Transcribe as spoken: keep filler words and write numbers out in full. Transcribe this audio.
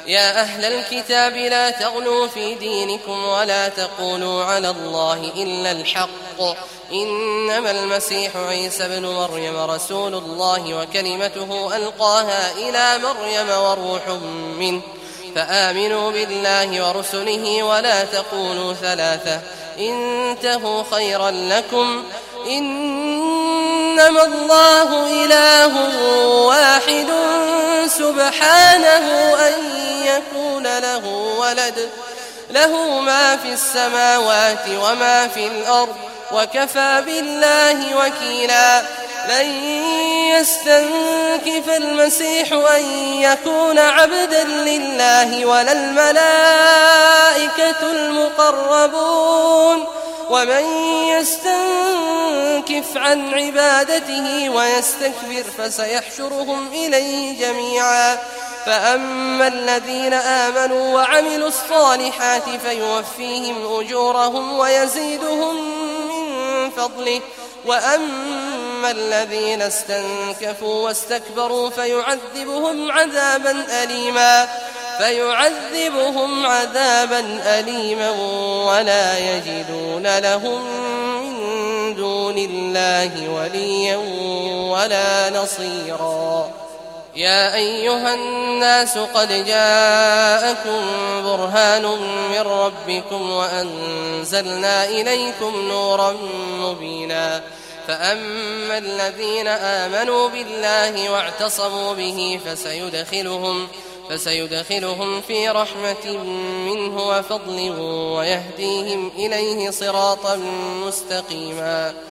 يا أهل الكتاب لا تغلوا في دينكم ولا تقولوا على الله إلا الحق إنما المسيح عيسى بن مريم رسول الله وكلمته ألقاها إلى مريم وروح منه فآمنوا بالله ورسله ولا تقولوا ثلاثة انتهوا خيرا لكم إنما الله إله واحد سبحانه أن يكون له ولد له ما في السماوات وما في الأرض وكفى بالله وكيلا لن يستنكف المسيح أن يكون عبدا لله ولا الملائكة المقربون ومن يستنكف عن عبادته ويستكبر فسيحشرهم إليه جميعا فأما الذين آمنوا وعملوا الصالحات فيوفيهم أجورهم ويزيدهم من فضله وأما الذين استنكفوا واستكبروا فيعذبهم عذابا أليما فيعذبهم عذابا أليما ولا يجدون لهم من دون الله وليا ولا نصيرا يا أيها الناس قد جاءكم برهان من ربكم وأنزلنا إليكم نورا مبينا فأما الذين آمنوا بالله واعتصموا به فسيدخلهم فسيدخلهم في رحمة منه وفضل ويهديهم إليه صراطا مستقيما